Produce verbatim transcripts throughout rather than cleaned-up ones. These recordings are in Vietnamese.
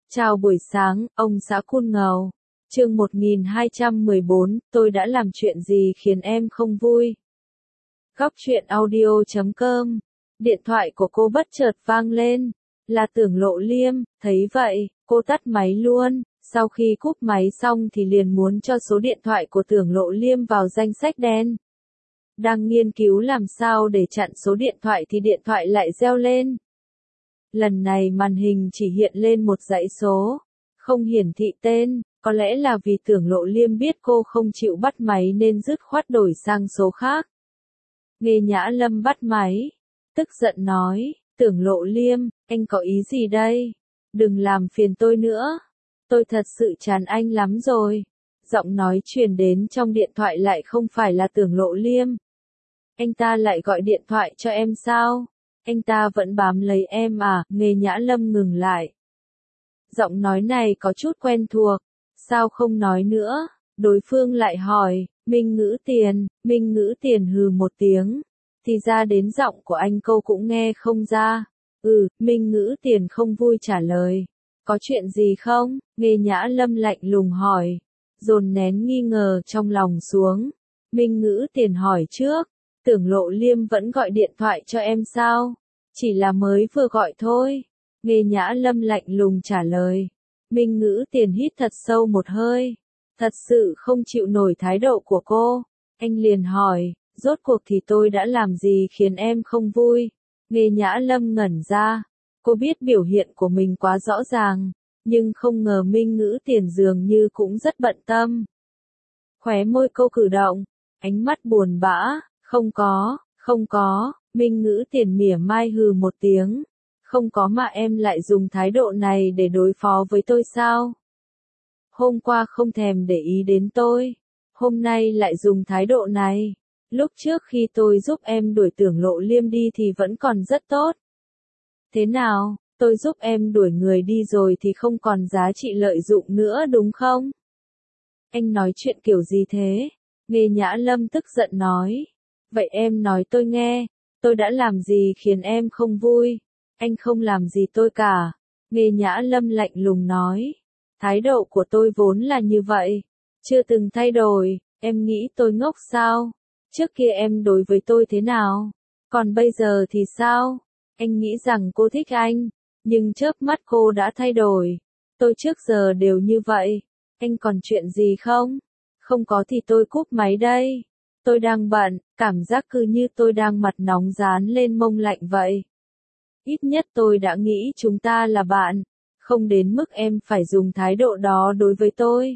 Chào buổi sáng, ông xã Cun Ngầu. Chương một nghìn hai trăm mười bốn, tôi đã làm chuyện gì khiến em không vui? Góc truyện audio chấm com. Điện thoại của cô bất chợt vang lên. Là Tưởng Lộ Liêm, thấy vậy, cô tắt máy luôn. Sau khi cúp máy xong thì liền muốn cho số điện thoại của Tưởng Lộ Liêm vào danh sách đen. Đang nghiên cứu làm sao để chặn số điện thoại thì điện thoại lại reo lên. Lần này màn hình chỉ hiện lên một dãy số, không hiển thị tên, có lẽ là vì Tưởng Lộ Liêm biết cô không chịu bắt máy nên dứt khoát đổi sang số khác. Nghe Nhã Lâm bắt máy, tức giận nói, Tưởng Lộ Liêm, anh có ý gì đây? Đừng làm phiền tôi nữa, tôi thật sự chán anh lắm rồi. Giọng nói truyền đến trong điện thoại lại không phải là Tưởng Lộ Liêm. Anh ta lại gọi điện thoại cho em sao? Anh ta vẫn bám lấy em à? Nghe Nhã Lâm ngừng lại. Giọng nói này có chút quen thuộc, sao không nói nữa? Đối phương lại hỏi, Minh Ngữ Tiền, Minh Ngữ Tiền hừ một tiếng, thì ra đến giọng của anh câu cũng nghe không ra. Ừ, Minh Ngữ Tiền không vui trả lời. Có chuyện gì không? Nghe Nhã Lâm lạnh lùng hỏi, dồn nén nghi ngờ trong lòng xuống. Minh Ngữ Tiền hỏi trước, Tưởng Lộ Liêm vẫn gọi điện thoại cho em sao? Chỉ là mới vừa gọi thôi. Nghe Nhã Lâm lạnh lùng trả lời. Minh Ngữ Tiền hít thật sâu một hơi. Thật sự không chịu nổi thái độ của cô. Anh liền hỏi, rốt cuộc thì tôi đã làm gì khiến em không vui? Nghe Nhã Lâm ngẩn ra. Cô biết biểu hiện của mình quá rõ ràng, nhưng không ngờ Minh Ngữ Tiền dường như cũng rất bận tâm. Khóe môi cô cử động, ánh mắt buồn bã. Không có, không có, Minh Ngữ Tiền mỉa mai hừ một tiếng. Không có mà em lại dùng thái độ này để đối phó với tôi sao? Hôm qua không thèm để ý đến tôi, hôm nay lại dùng thái độ này. Lúc trước khi tôi giúp em đuổi Tưởng Lộ Liêm đi thì vẫn còn rất tốt. Thế nào, tôi giúp em đuổi người đi rồi thì không còn giá trị lợi dụng nữa đúng không? Anh nói chuyện kiểu gì thế? Nghe Nhã Lâm tức giận nói. Vậy em nói tôi nghe, tôi đã làm gì khiến em không vui? Anh không làm gì tôi cả. Nghe Nhã Lâm lạnh lùng nói. Thái độ của tôi vốn là như vậy, chưa từng thay đổi. Em nghĩ tôi ngốc sao? Trước kia em đối với tôi thế nào? Còn bây giờ thì sao? Anh nghĩ rằng cô thích anh, nhưng chớp mắt cô đã thay đổi. Tôi trước giờ đều như vậy. Anh còn chuyện gì không? Không có thì tôi cúp máy đây. Tôi đang bận, cảm giác cứ như tôi đang mặt nóng dán lên mông lạnh vậy. Ít nhất tôi đã nghĩ chúng ta là bạn, không đến mức em phải dùng thái độ đó đối với tôi.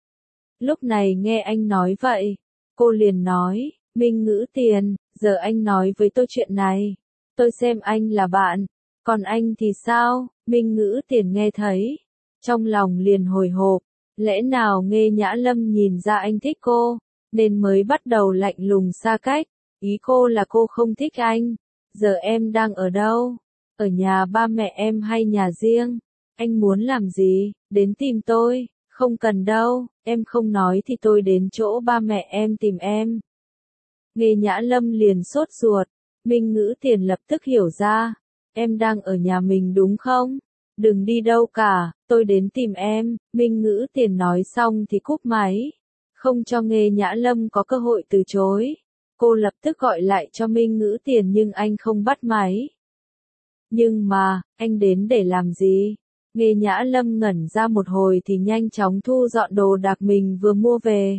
Lúc này nghe anh nói vậy, cô liền nói, Minh Ngữ Tiền, giờ anh nói với tôi chuyện này. Tôi xem anh là bạn, còn anh thì sao? Minh Ngữ Tiền nghe thấy, trong lòng liền hồi hộp, lẽ nào Nghe Nhã Lâm nhìn ra anh thích cô, nên mới bắt đầu lạnh lùng xa cách. Ý cô là cô không thích anh. Giờ em đang ở đâu? Ở nhà ba mẹ em hay nhà riêng? Anh muốn làm gì? Đến tìm tôi? Không cần đâu, em không nói thì tôi đến chỗ ba mẹ em tìm em. Nghe Nhã Lâm liền sốt ruột. Minh Ngữ Tiền lập tức hiểu ra. Em đang ở nhà mình đúng không? Đừng đi đâu cả, tôi đến tìm em. Minh Ngữ Tiền nói xong thì cúp máy, không cho Nghe Nhã Lâm có cơ hội từ chối. Cô lập tức gọi lại cho Minh Ngữ Tiền nhưng anh không bắt máy. Nhưng mà, anh đến để làm gì? Nghe Nhã Lâm ngẩn ra một hồi thì nhanh chóng thu dọn đồ đạc mình vừa mua về.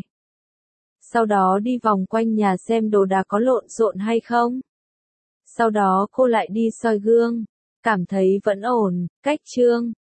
Sau đó đi vòng quanh nhà xem đồ đạc có lộn xộn hay không. Sau đó cô lại đi soi gương, cảm thấy vẫn ổn, cách trương,